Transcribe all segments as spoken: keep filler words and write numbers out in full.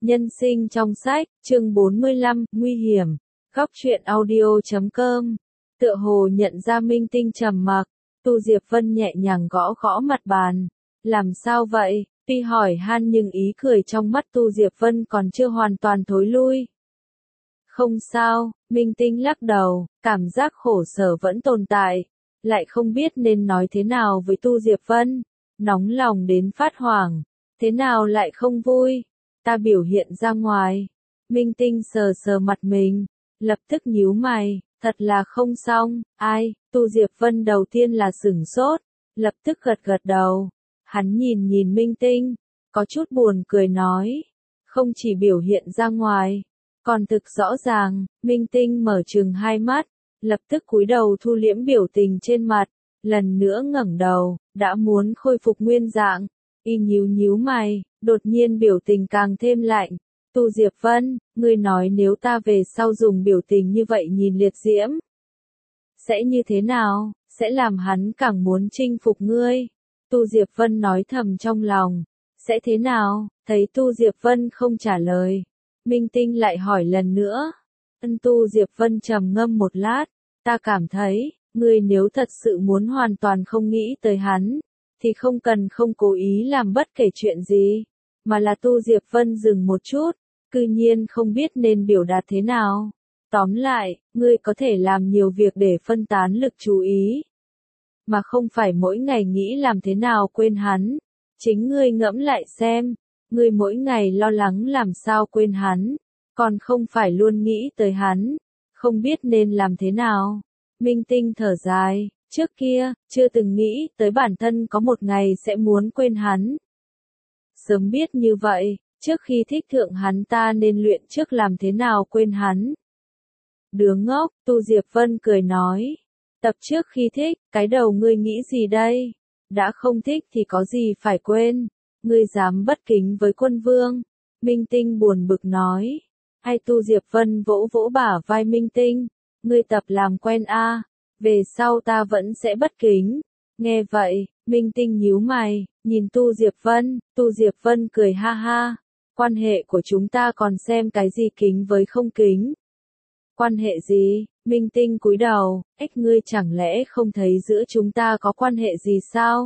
Nhân sinh trong sách, chương bốn mươi lăm, nguy hiểm. Góc truyện audio chấm com. Tựa hồ nhận ra Minh Tinh trầm mặc, Tu Diệp Vân nhẹ nhàng gõ gõ mặt bàn. Làm sao vậy? Tuy hỏi han nhưng ý cười trong mắt Tu Diệp Vân còn chưa hoàn toàn thối lui. Không sao, Minh Tinh lắc đầu, cảm giác khổ sở vẫn tồn tại. Lại không biết nên nói thế nào với Tu Diệp Vân. Nóng lòng đến phát hoảng. Thế nào lại không vui? Ta biểu hiện ra ngoài. Minh Tinh sờ sờ mặt mình, lập tức nhíu mày, thật là không xong. Ai? Tu Diệp Vân đầu tiên là sửng sốt, lập tức gật gật đầu. Hắn nhìn nhìn Minh Tinh, có chút buồn cười nói, không chỉ biểu hiện ra ngoài, còn thực rõ ràng. Minh Tinh mở trừng hai mắt, lập tức cúi đầu thu liễm biểu tình trên mặt, lần nữa ngẩng đầu, đã muốn khôi phục nguyên dạng. Y nhíu nhíu mày, đột nhiên biểu tình càng thêm lạnh. Tu Diệp Vân, ngươi nói nếu ta về sau dùng biểu tình như vậy nhìn Liệt Diễm, sẽ như thế nào? Sẽ làm hắn càng muốn chinh phục ngươi. Tu Diệp Vân nói thầm trong lòng. Sẽ thế nào? Thấy Tu Diệp Vân không trả lời, Minh Tinh lại hỏi lần nữa. Ân Tu Diệp Vân trầm ngâm một lát, ta cảm thấy, ngươi nếu thật sự muốn hoàn toàn không nghĩ tới hắn, thì không cần không cố ý làm bất kể chuyện gì, mà là Tu Diệp Vân dừng một chút, cư nhiên không biết nên biểu đạt thế nào. Tóm lại, ngươi có thể làm nhiều việc để phân tán lực chú ý, mà không phải mỗi ngày nghĩ làm thế nào quên hắn. Chính ngươi ngẫm lại xem, ngươi mỗi ngày lo lắng làm sao quên hắn, còn không phải luôn nghĩ tới hắn, không biết nên làm thế nào. Minh Tinh thở dài. Trước kia, chưa từng nghĩ tới bản thân có một ngày sẽ muốn quên hắn. Sớm biết như vậy, trước khi thích thượng hắn ta nên luyện trước làm thế nào quên hắn. Đứa ngốc, Tu Diệp Vân cười nói. Tập trước khi thích, cái đầu ngươi nghĩ gì đây? Đã không thích thì có gì phải quên. Ngươi dám bất kính với quân vương. Minh Tinh buồn bực nói. Ai? Tu Diệp Vân vỗ vỗ bả vai Minh Tinh. Ngươi tập làm quen a. Về sau ta vẫn sẽ bất kính. Nghe vậy, Minh Tinh nhíu mày, nhìn Tu Diệp Vân. Tu Diệp Vân cười ha ha. Quan hệ của chúng ta còn xem cái gì kính với không kính. Quan hệ gì? Minh Tinh cúi đầu, ếch ngươi chẳng lẽ không thấy giữa chúng ta có quan hệ gì sao?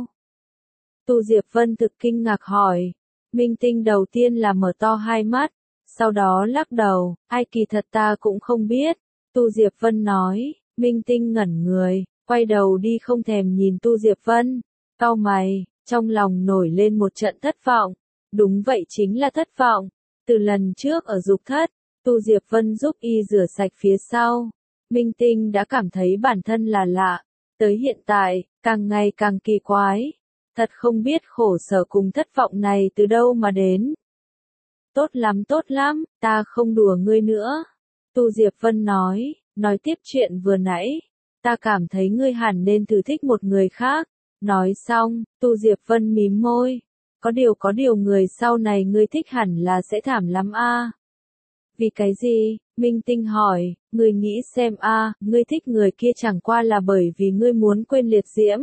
Tu Diệp Vân thực kinh ngạc hỏi. Minh Tinh đầu tiên là mở to hai mắt, sau đó lắc đầu, ai kỳ thật ta cũng không biết. Tu Diệp Vân nói. Minh Tinh ngẩn người, quay đầu đi không thèm nhìn Tu Diệp Vân, cau mày, trong lòng nổi lên một trận thất vọng. Đúng vậy, chính là thất vọng. Từ lần trước ở dục thất, Tu Diệp Vân giúp y rửa sạch phía sau, Minh Tinh đã cảm thấy bản thân là lạ, tới hiện tại, càng ngày càng kỳ quái. Thật không biết khổ sở cùng thất vọng này từ đâu mà đến. Tốt lắm tốt lắm, ta không đùa ngươi nữa. Tu Diệp Vân nói. Nói tiếp chuyện vừa nãy, ta cảm thấy ngươi hẳn nên thử thích một người khác. Nói xong, Tu Diệp Vân mím môi. Có điều có điều người sau này ngươi thích hẳn là sẽ thảm lắm a. Vì cái gì? Minh Tinh hỏi. Ngươi nghĩ xem a, ngươi thích người kia chẳng qua là bởi vì ngươi muốn quên Liệt Diễm.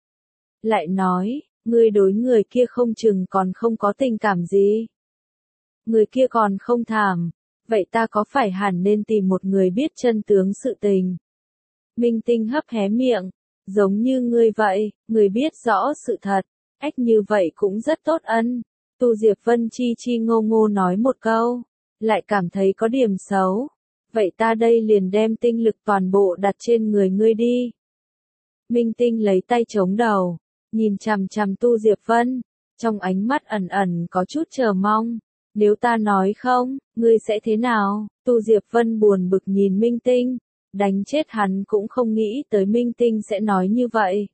Lại nói, ngươi đối người kia không chừng còn không có tình cảm gì. Người kia còn không thảm. Vậy ta có phải hẳn nên tìm một người biết chân tướng sự tình? Minh Tinh hấp hé miệng, giống như ngươi vậy, người biết rõ sự thật, ách như vậy cũng rất tốt ân. Tu Diệp Vân chi chi ngô ngô nói một câu, lại cảm thấy có điểm xấu. Vậy ta đây liền đem tinh lực toàn bộ đặt trên người ngươi đi. Minh Tinh lấy tay chống đầu, nhìn chằm chằm Tu Diệp Vân, trong ánh mắt ẩn ẩn có chút chờ mong. Nếu ta nói không, ngươi sẽ thế nào? Tu Diệp Vân buồn bực nhìn Minh Tinh, đánh chết hắn cũng không nghĩ tới Minh Tinh sẽ nói như vậy.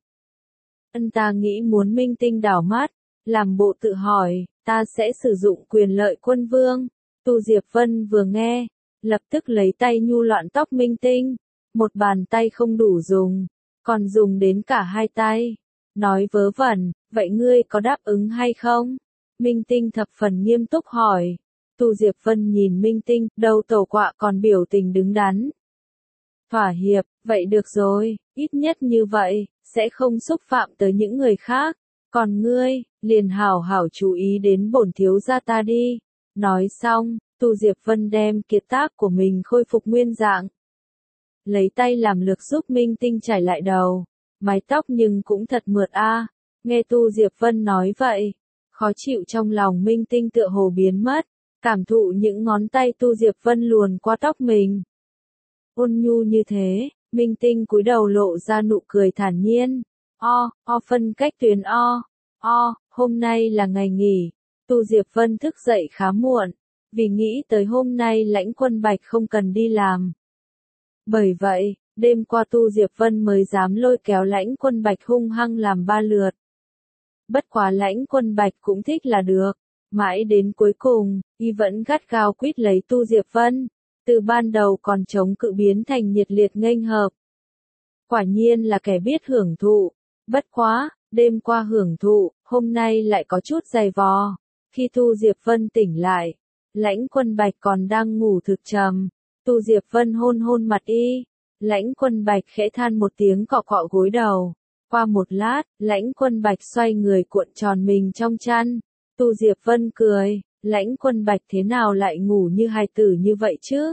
Ân ta nghĩ muốn Minh Tinh đảo mắt, làm bộ tự hỏi, ta sẽ sử dụng quyền lợi quân vương. Tu Diệp Vân vừa nghe, lập tức lấy tay nhu loạn tóc Minh Tinh, một bàn tay không đủ dùng, còn dùng đến cả hai tay. Nói vớ vẩn, vậy ngươi có đáp ứng hay không? Minh Tinh thập phần nghiêm túc hỏi. Tu Diệp Vân nhìn Minh Tinh, đầu tổ quạ còn biểu tình đứng đắn. Thỏa hiệp, vậy được rồi, ít nhất như vậy, sẽ không xúc phạm tới những người khác. Còn ngươi, liền hảo hảo chú ý đến bổn thiếu gia ta đi. Nói xong, Tu Diệp Vân đem kiệt tác của mình khôi phục nguyên dạng. Lấy tay làm lực giúp Minh Tinh chải lại đầu. Mái tóc nhưng cũng thật mượt a. À. Nghe Tu Diệp Vân nói vậy, khó chịu trong lòng Minh Tinh tựa hồ biến mất, cảm thụ những ngón tay Tu Diệp Vân luồn qua tóc mình. Ôn nhu như thế, Minh Tinh cúi đầu lộ ra nụ cười thản nhiên. O, o phân cách tuyến o, o, hôm nay là ngày nghỉ. Tu Diệp Vân thức dậy khá muộn, vì nghĩ tới hôm nay Lãnh Quân Bạch không cần đi làm. Bởi vậy, đêm qua Tu Diệp Vân mới dám lôi kéo Lãnh Quân Bạch hung hăng làm ba lượt. Bất quá Lãnh Quân Bạch cũng thích là được, mãi đến cuối cùng, y vẫn gắt gao quýt lấy Tu Diệp Vân, từ ban đầu còn chống cự biến thành nhiệt liệt nghênh hợp. Quả nhiên là kẻ biết hưởng thụ, bất quá, đêm qua hưởng thụ, hôm nay lại có chút dày vò. Khi Tu Diệp Vân tỉnh lại, Lãnh Quân Bạch còn đang ngủ thực trầm. Tu Diệp Vân hôn hôn mặt y, Lãnh Quân Bạch khẽ than một tiếng cọ cọ gối đầu. Qua một lát, Lãnh Quân Bạch xoay người cuộn tròn mình trong chăn. Tu Diệp Vân cười, Lãnh Quân Bạch thế nào lại ngủ như hài tử như vậy chứ?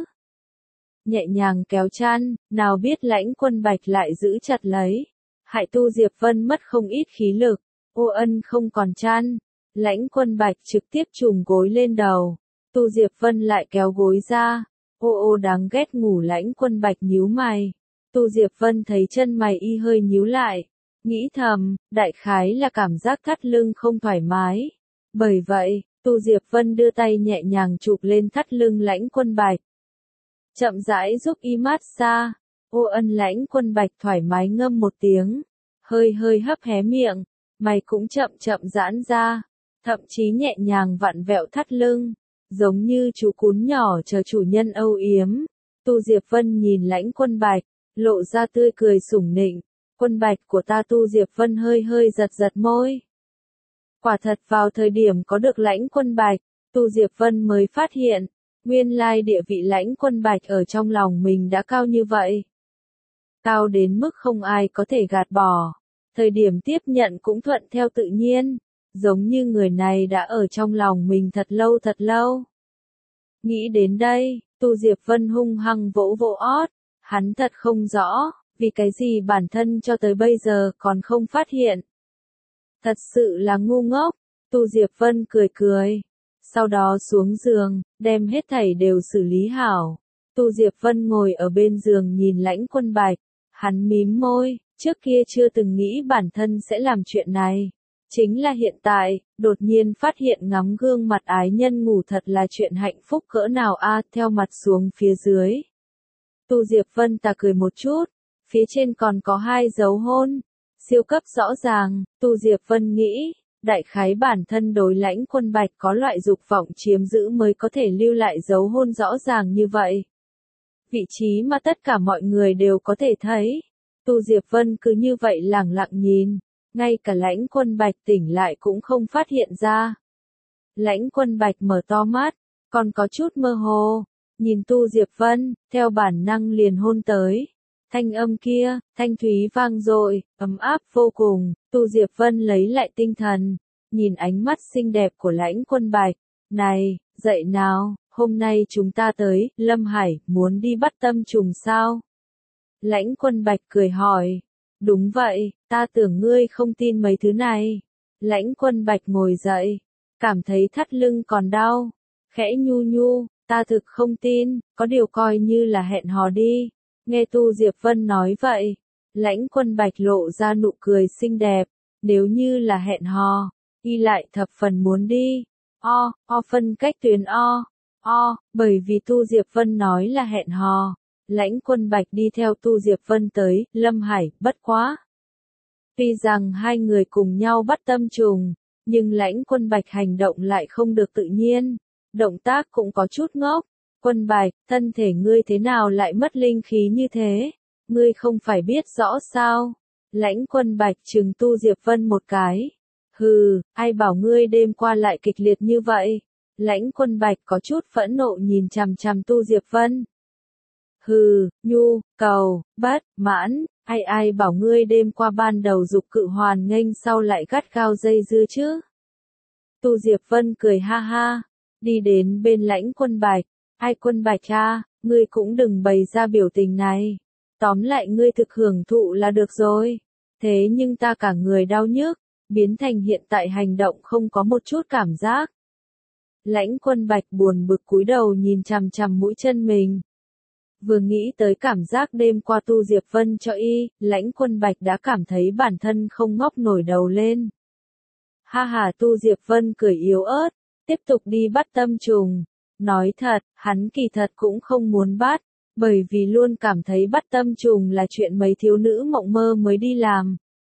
Nhẹ nhàng kéo chăn, nào biết Lãnh Quân Bạch lại giữ chặt lấy. Hại Tu Diệp Vân mất không ít khí lực. Ô ân không còn chăn. Lãnh Quân Bạch trực tiếp trùm gối lên đầu. Tu Diệp Vân lại kéo gối ra. Ô ô đáng ghét ngủ. Lãnh Quân Bạch nhíu mày. Tu Diệp Vân thấy chân mày y hơi nhíu lại. Nghĩ thầm, đại khái là cảm giác thắt lưng không thoải mái. Bởi vậy, Tu Diệp Vân đưa tay nhẹ nhàng chụp lên thắt lưng Lãnh Quân Bạch. Chậm rãi giúp y mát xa. Ô ân Lãnh Quân Bạch thoải mái ngâm một tiếng. Hơi hơi hấp hé miệng. Mày cũng chậm chậm giãn ra. Thậm chí nhẹ nhàng vặn vẹo thắt lưng. Giống như chú cún nhỏ chờ chủ nhân âu yếm. Tu Diệp Vân nhìn Lãnh Quân Bạch, lộ ra tươi cười sủng nịnh. Quân Bạch của ta. Tu Diệp Vân hơi hơi giật giật môi. Quả thật vào thời điểm có được Lãnh Quân Bạch, Tu Diệp Vân mới phát hiện, nguyên lai địa vị Lãnh Quân Bạch ở trong lòng mình đã cao như vậy. Cao đến mức không ai có thể gạt bỏ. Thời điểm tiếp nhận cũng thuận theo tự nhiên, giống như người này đã ở trong lòng mình thật lâu thật lâu. Nghĩ đến đây, Tu Diệp Vân hung hăng vỗ vỗ ót, hắn thật không rõ, vì cái gì bản thân cho tới bây giờ còn không phát hiện. Thật sự là ngu ngốc. Tu Diệp Vân cười cười. Sau đó xuống giường, đem hết thảy đều xử lý hảo. Tu Diệp Vân ngồi ở bên giường nhìn Lãnh Quân Bạch. Hắn mím môi, trước kia chưa từng nghĩ bản thân sẽ làm chuyện này. Chính là hiện tại, đột nhiên phát hiện ngắm gương mặt ái nhân ngủ thật là chuyện hạnh phúc cỡ nào a. Theo mặt xuống phía dưới. Tu Diệp Vân ta cười một chút, phía trên còn có hai dấu hôn. Siêu cấp rõ ràng, Tu Diệp Vân nghĩ, đại khái bản thân đối Lãnh Quân Bạch có loại dục vọng chiếm giữ mới có thể lưu lại dấu hôn rõ ràng như vậy. Vị trí mà tất cả mọi người đều có thể thấy. Tu Diệp Vân cứ như vậy lẳng lặng nhìn, ngay cả Lãnh Quân Bạch tỉnh lại cũng không phát hiện ra. Lãnh Quân Bạch mở to mắt, còn có chút mơ hồ, nhìn Tu Diệp Vân, theo bản năng liền hôn tới. Thanh âm kia, thanh thúy vang dội, ấm áp vô cùng. Tu Diệp Vân lấy lại tinh thần, nhìn ánh mắt xinh đẹp của Lãnh Quân Bạch. Này, dậy nào, hôm nay chúng ta tới, Lâm Hải, muốn đi bắt tâm trùng sao? Lãnh Quân Bạch cười hỏi. Đúng vậy, ta tưởng ngươi không tin mấy thứ này. Lãnh Quân Bạch ngồi dậy, cảm thấy thắt lưng còn đau. Khẽ nhu nhu, ta thực không tin, có điều coi như là hẹn hò đi. Nghe Tu Diệp Vân nói vậy, Lãnh Quân Bạch lộ ra nụ cười xinh đẹp. Nếu như là hẹn hò, y lại thập phần muốn đi. O, o phân cách tuyến o, o, bởi vì Tu Diệp Vân nói là hẹn hò. Lãnh Quân Bạch đi theo Tu Diệp Vân tới Lâm Hải, bất quá. Tuy rằng hai người cùng nhau bắt tâm trùng, nhưng Lãnh Quân Bạch hành động lại không được tự nhiên. Động tác cũng có chút ngốc. Quân Bạch, thân thể ngươi thế nào lại mất linh khí như thế? Ngươi không phải biết rõ sao? Lãnh Quân Bạch trừng Tu Diệp Vân một cái. Hừ, ai bảo ngươi đêm qua lại kịch liệt như vậy? Lãnh Quân Bạch có chút phẫn nộ nhìn chằm chằm Tu Diệp Vân. Hừ, nhu, cầu, bất, mãn, ai ai bảo ngươi đêm qua ban đầu dục cự hoàn nghênh sau lại gắt gao dây dưa chứ? Tu Diệp Vân cười ha ha. đi đến bên Lãnh Quân Bạch. Ai Quân Bạch a, ngươi cũng đừng bày ra biểu tình này. Tóm lại ngươi thực hưởng thụ là được rồi. Thế nhưng ta cả người đau nhức, biến thành hiện tại hành động không có một chút cảm giác. Lãnh Quân Bạch buồn bực cúi đầu nhìn chằm chằm mũi chân mình. Vừa nghĩ tới cảm giác đêm qua Tu Diệp Vân cho y, Lãnh Quân Bạch đã cảm thấy bản thân không ngóc nổi đầu lên. Ha ha, Tu Diệp Vân cười yếu ớt, tiếp tục đi bắt tâm trùng. Nói thật, hắn kỳ thật cũng không muốn bắt, bởi vì luôn cảm thấy bắt tâm trùng là chuyện mấy thiếu nữ mộng mơ mới đi làm.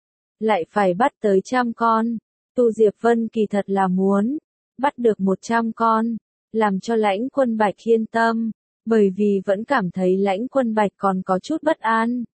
Lại phải bắt tới trăm con, Tu Diệp Vân kỳ thật là muốn bắt được một trăm con, làm cho Lãnh Quân Bạch yên tâm, bởi vì vẫn cảm thấy Lãnh Quân Bạch còn có chút bất an.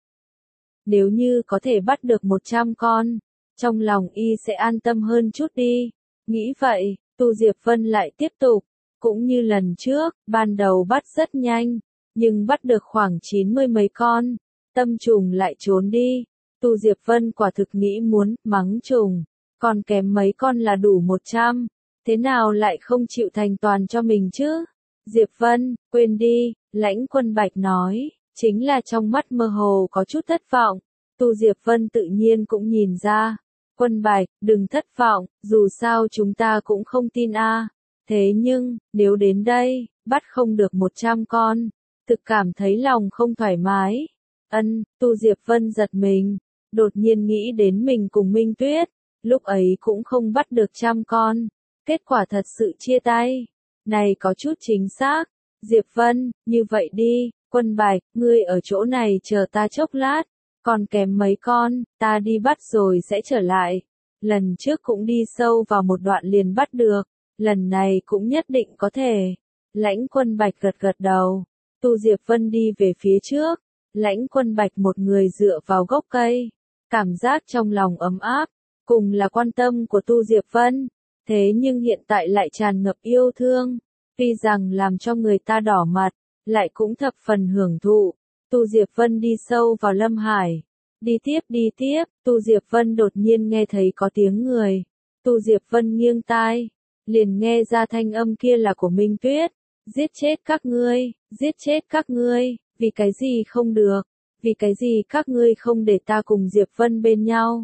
Nếu như có thể bắt được một trăm con, trong lòng y sẽ an tâm hơn chút đi. Nghĩ vậy, Tu Diệp Vân lại tiếp tục, cũng như lần trước, ban đầu bắt rất nhanh, nhưng bắt được khoảng chín mươi mấy con, tâm trùng lại trốn đi. Tu Diệp Vân quả thực nghĩ muốn mắng trùng, còn kém mấy con là đủ một trăm, thế nào lại không chịu thành toàn cho mình chứ? Diệp Vân, quên đi, Lãnh Quân Bạch nói, chính là trong mắt mơ hồ có chút thất vọng. Tu Diệp Vân tự nhiên cũng nhìn ra. Quân Bạch, đừng thất vọng, dù sao chúng ta cũng không tin a. Thế nhưng, nếu đến đây, bắt không được một trăm con, thực cảm thấy lòng không thoải mái. Ân, Tu Diệp Vân giật mình, đột nhiên nghĩ đến mình cùng Minh Tuyết, lúc ấy cũng không bắt được trăm con, kết quả thật sự chia tay. Này có chút chính xác. Diệp Vân, như vậy đi, Quân Bạch, ngươi ở chỗ này chờ ta chốc lát, còn kém mấy con, ta đi bắt rồi sẽ trở lại. Lần trước cũng đi sâu vào một đoạn liền bắt được, lần này cũng nhất định có thể. Lãnh Quân Bạch gật gật đầu, Tu Diệp Vân đi về phía trước, Lãnh Quân Bạch một người dựa vào gốc cây, cảm giác trong lòng ấm áp, cùng là quan tâm của Tu Diệp Vân, thế nhưng hiện tại lại tràn ngập yêu thương, tuy rằng làm cho người ta đỏ mặt, lại cũng thập phần hưởng thụ. Tu Diệp Vân đi sâu vào Lâm Hải, đi tiếp đi tiếp, Tu Diệp Vân đột nhiên nghe thấy có tiếng người. Tu Diệp Vân nghiêng tai, liền nghe ra thanh âm kia là của Minh Tuyết. Giết chết các ngươi, giết chết các ngươi, vì cái gì không được, vì cái gì các ngươi không để ta cùng Diệp Vân bên nhau.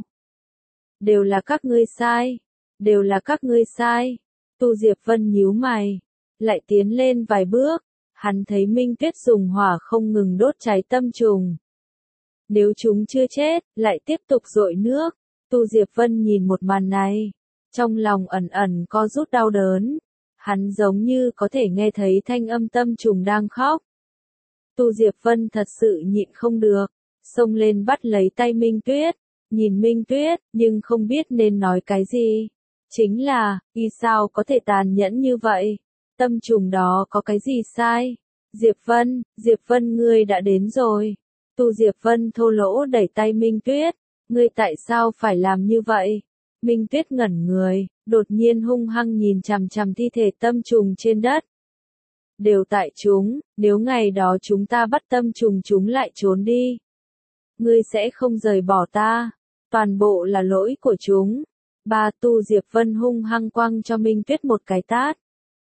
Đều là các ngươi sai, đều là các ngươi sai. Tu Diệp Vân nhíu mày, lại tiến lên vài bước, hắn thấy Minh Tuyết dùng hỏa không ngừng đốt cháy tâm trùng. Nếu chúng chưa chết, lại tiếp tục dội nước. Tu Diệp Vân nhìn một màn này, trong lòng ẩn ẩn có rút đau đớn. Hắn giống như có thể nghe thấy thanh âm tâm trùng đang khóc. Tu Diệp Vân thật sự nhịn không được, xông lên bắt lấy tay Minh Tuyết, nhìn Minh Tuyết, nhưng không biết nên nói cái gì. Chính là, y sao có thể tàn nhẫn như vậy? Tâm trùng đó có cái gì sai? Diệp Vân, Diệp Vân ngươi đã đến rồi. Tu Diệp Vân thô lỗ đẩy tay Minh Tuyết, ngươi tại sao phải làm như vậy? Minh Tuyết ngẩn người, đột nhiên hung hăng nhìn chằm chằm thi thể tâm trùng trên đất. Đều tại chúng, nếu ngày đó chúng ta bắt tâm trùng chúng lại trốn đi. Ngươi sẽ không rời bỏ ta, toàn bộ là lỗi của chúng. Ba Tu Diệp Vân hung hăng quăng cho Minh Tuyết một cái tát.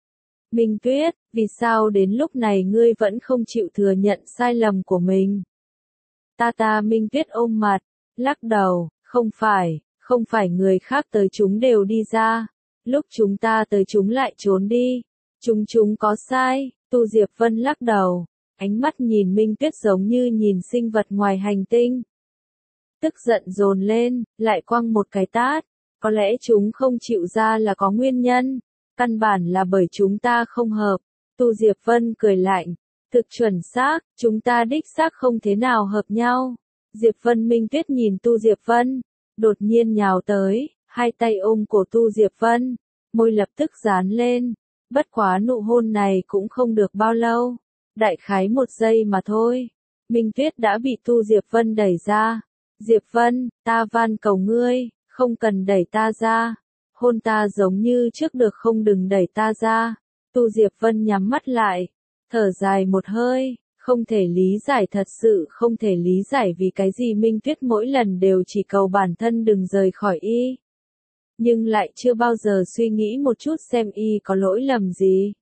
Minh Tuyết, vì sao đến lúc này ngươi vẫn không chịu thừa nhận sai lầm của mình? Ta ta Minh Tuyết ôm mặt, lắc đầu, không phải, không phải người khác tới chúng đều đi ra. Lúc chúng ta tới chúng lại trốn đi. Chúng chúng có sai. Tu Diệp Vân lắc đầu, ánh mắt nhìn Minh Tuyết giống như nhìn sinh vật ngoài hành tinh. Tức giận dồn lên, lại quăng một cái tát. Có lẽ chúng không chịu ra là có nguyên nhân. Căn bản là bởi chúng ta không hợp. Tu Diệp Vân cười lạnh. Thực chuẩn xác, chúng ta đích xác không thế nào hợp nhau. Diệp Vân Minh Tuyết nhìn Tu Diệp Vân, đột nhiên nhào tới, hai tay ôm cổ Tu Diệp Vân, môi lập tức dán lên. Bất quá nụ hôn này cũng không được bao lâu, đại khái một giây mà thôi. Minh Tuyết đã bị Tu Diệp Vân đẩy ra. Diệp Vân, ta van cầu ngươi, không cần đẩy ta ra. Hôn ta giống như trước được không, đừng đẩy ta ra. Tu Diệp Vân nhắm mắt lại, thở dài một hơi, không thể lý giải, thật sự không thể lý giải vì cái gì Minh Tuyết mỗi lần đều chỉ cầu bản thân đừng rời khỏi y. nhưng lại chưa bao giờ suy nghĩ một chút xem y có lỗi lầm gì.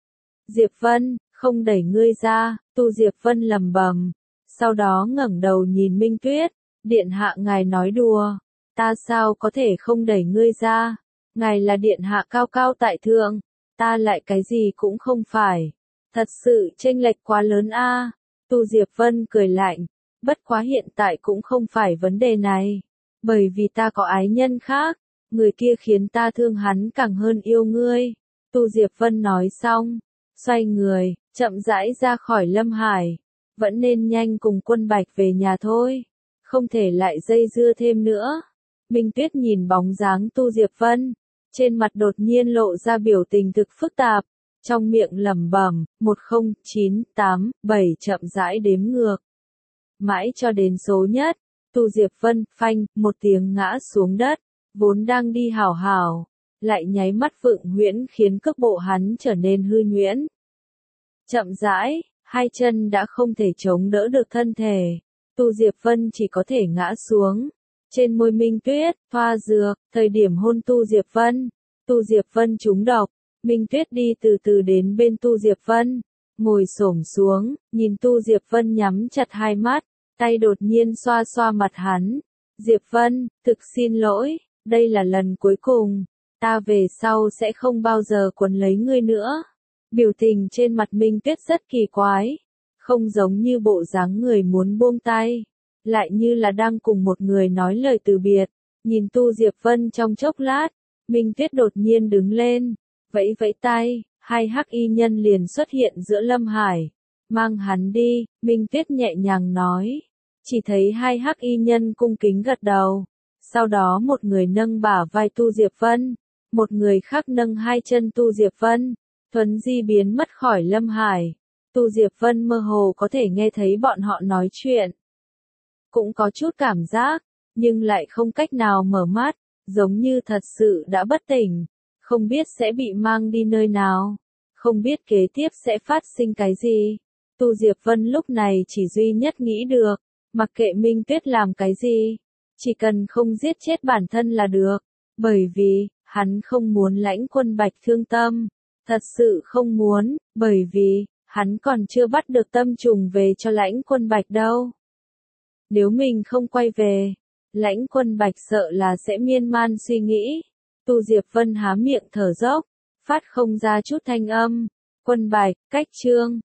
Diệp Vân, không đẩy ngươi ra, Tu Diệp Vân lầm bầm, sau đó ngẩng đầu nhìn Minh Tuyết, điện hạ ngài nói đùa, ta sao có thể không đẩy ngươi ra, ngài là điện hạ cao cao tại thượng, ta lại cái gì cũng không phải, thật sự chênh lệch quá lớn a. Tu Diệp Vân cười lạnh, bất quá hiện tại cũng không phải vấn đề này, bởi vì ta có ái nhân khác, người kia khiến ta thương hắn càng hơn yêu ngươi. Tu Diệp Vân nói xong, xoay người, chậm rãi ra khỏi Lâm Hải, vẫn nên nhanh cùng Quân Bạch về nhà thôi, không thể lại dây dưa thêm nữa. Minh Tuyết nhìn bóng dáng Tu Diệp Vân, trên mặt đột nhiên lộ ra biểu tình thực phức tạp, trong miệng lẩm bẩm, một không chín tám bảy chậm rãi đếm ngược. Mãi cho đến số nhất, Tu Diệp Vân, phanh, một tiếng ngã xuống đất, vốn đang đi hảo hảo, lại nháy mắt vượng huyễn khiến cước bộ hắn trở nên hư nhuyễn. Chậm rãi, hai chân đã không thể chống đỡ được thân thể, Tu Diệp Vân chỉ có thể ngã xuống. Trên môi Minh Tuyết, thoa dược, thời điểm hôn Tu Diệp Vân, Tu Diệp Vân trúng độc, Minh Tuyết đi từ từ đến bên Tu Diệp Vân, ngồi xổm xuống, nhìn Tu Diệp Vân nhắm chặt hai mắt, tay đột nhiên xoa xoa mặt hắn. Diệp Vân, thực xin lỗi, đây là lần cuối cùng, ta về sau sẽ không bao giờ quấn lấy ngươi nữa. Biểu tình trên mặt Minh Tuyết rất kỳ quái, không giống như bộ dáng người muốn buông tay, lại như là đang cùng một người nói lời từ biệt. Nhìn Tu Diệp Vân trong chốc lát, Minh Tuyết đột nhiên đứng lên, vẫy vẫy tay, hai hắc y nhân liền xuất hiện giữa Lâm Hải. Mang hắn đi, Minh Tuyết nhẹ nhàng nói. Chỉ thấy hai hắc y nhân cung kính gật đầu. Sau đó một người nâng bả vai Tu Diệp Vân, một người khác nâng hai chân Tu Diệp Vân, thuấn di biến mất khỏi Lâm Hải. Tu Diệp Vân mơ hồ có thể nghe thấy bọn họ nói chuyện. Cũng có chút cảm giác, nhưng lại không cách nào mở mắt, giống như thật sự đã bất tỉnh, không biết sẽ bị mang đi nơi nào, không biết kế tiếp sẽ phát sinh cái gì. Tu Diệp Vân lúc này chỉ duy nhất nghĩ được, mặc kệ Minh Tuyết làm cái gì, chỉ cần không giết chết bản thân là được, bởi vì, hắn không muốn Lãnh Quân Bạch thương tâm, thật sự không muốn, bởi vì, hắn còn chưa bắt được tâm trùng về cho Lãnh Quân Bạch đâu. Nếu mình không quay về, Lãnh Quân Bạch sợ là sẽ miên man suy nghĩ. Tu Diệp Vân há miệng thở dốc, phát không ra chút thanh âm. Quân Bạch, cách chương